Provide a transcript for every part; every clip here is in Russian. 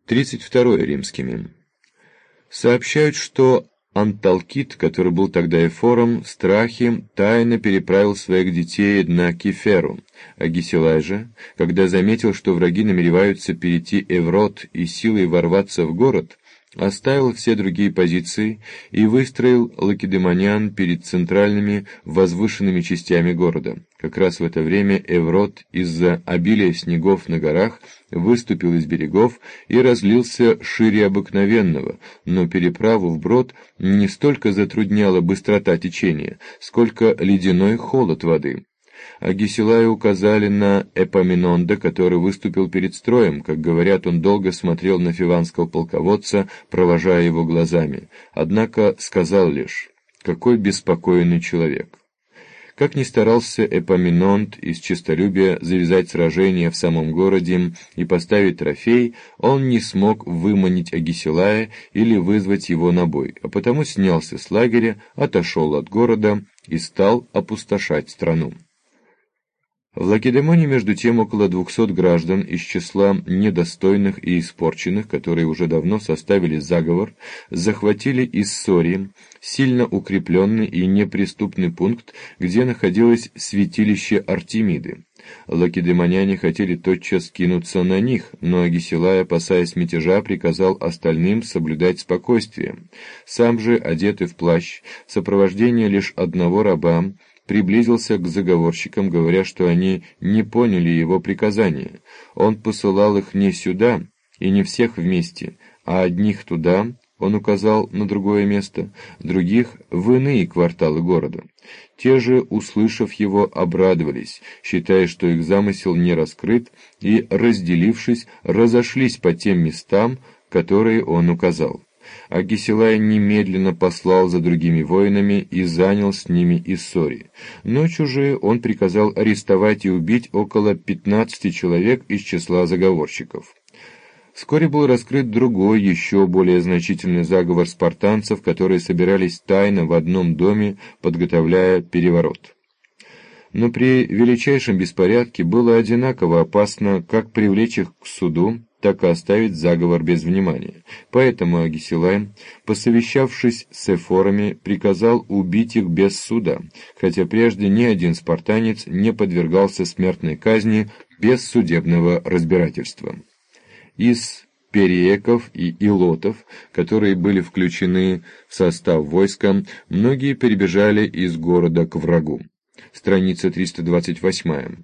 32 римскими. Сообщают, что Анталкит, который был тогда эфором, в страхе тайно переправил своих детей на Кеферу, а Гесилай же, когда заметил, что враги намереваются перейти Эврот и силой ворваться в город, оставил все другие позиции и выстроил лакедемонян перед центральными возвышенными частями города. Как раз в это время Эврот из-за обилия снегов на горах выступил из берегов и разлился шире обыкновенного, но переправу вброд не столько затрудняла быстрота течения, сколько ледяной холод воды. А Гесилаю указали на Эпаминонда, который выступил перед строем. Как говорят, он долго смотрел на фиванского полководца, провожая его глазами. Однако сказал лишь: «Какой беспокойный человек!» Как ни старался Эпаминонд из честолюбия завязать сражение в самом городе и поставить трофей, он не смог выманить Агисилая или вызвать его на бой, а потому снялся с лагеря, отошел от города и стал опустошать страну. В Лакедемоне, между тем, около 200 граждан из числа недостойных и испорченных, которые уже давно составили заговор, захватили Иссорий, сильно укрепленный и неприступный пункт, где находилось святилище Артемиды. Лакедемоняне хотели тотчас кинуться на них, но Агисилай, опасаясь мятежа, приказал остальным соблюдать спокойствие. Сам же, одетый в плащ, в сопровождении лишь одного раба, приблизился к заговорщикам, говоря, что они не поняли его приказания. Он посылал их не сюда и не всех вместе, а одних туда, он указал на другое место, других в иные кварталы города. Те же, услышав его, обрадовались, считая, что их замысел не раскрыт, и, разделившись, разошлись по тем местам, которые он указал. А Гесилай немедленно послал за другими воинами и занял с ними Иссорий. Ночью же он приказал арестовать и убить около 15 человек из числа заговорщиков. Вскоре был раскрыт другой, еще более значительный заговор спартанцев, которые собирались тайно в одном доме, подготовляя переворот. Но при величайшем беспорядке было одинаково опасно как привлечь их к суду, так и оставить заговор без внимания. Поэтому Агисилай, посовещавшись с эфорами, приказал убить их без суда, хотя прежде ни один спартанец не подвергался смертной казни без судебного разбирательства. Из периеков и илотов, которые были включены в состав войска, многие перебежали из города к врагу. Страница 328.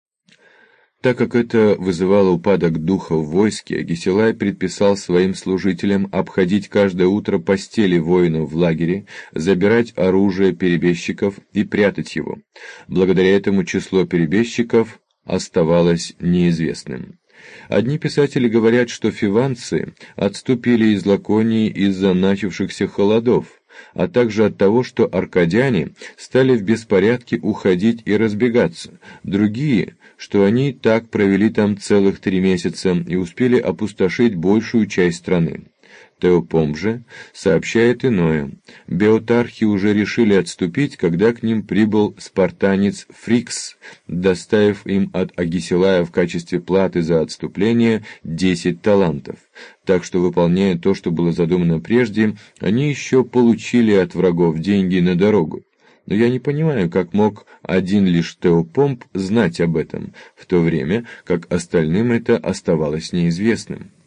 Так как это вызывало упадок духа в войске, Агисилай предписал своим служителям обходить каждое утро постели воинов в лагере, забирать оружие перебежчиков и прятать его. Благодаря этому число перебежчиков оставалось неизвестным. Одни писатели говорят, что фиванцы отступили из Лаконии из-за начавшихся холодов, а также от того, что аркадяне стали в беспорядке уходить и разбегаться, другие, что они так провели там целых 3 месяца и успели опустошить большую часть страны. Теопомп же сообщает иное. Беотархи уже решили отступить, когда к ним прибыл спартанец Фрикс, доставив им от Агисилая в качестве платы за отступление 10 талантов. Так что, выполняя то, что было задумано прежде, они еще получили от врагов деньги на дорогу. Но я не понимаю, как мог один лишь Теопомп знать об этом, в то время как остальным это оставалось неизвестным.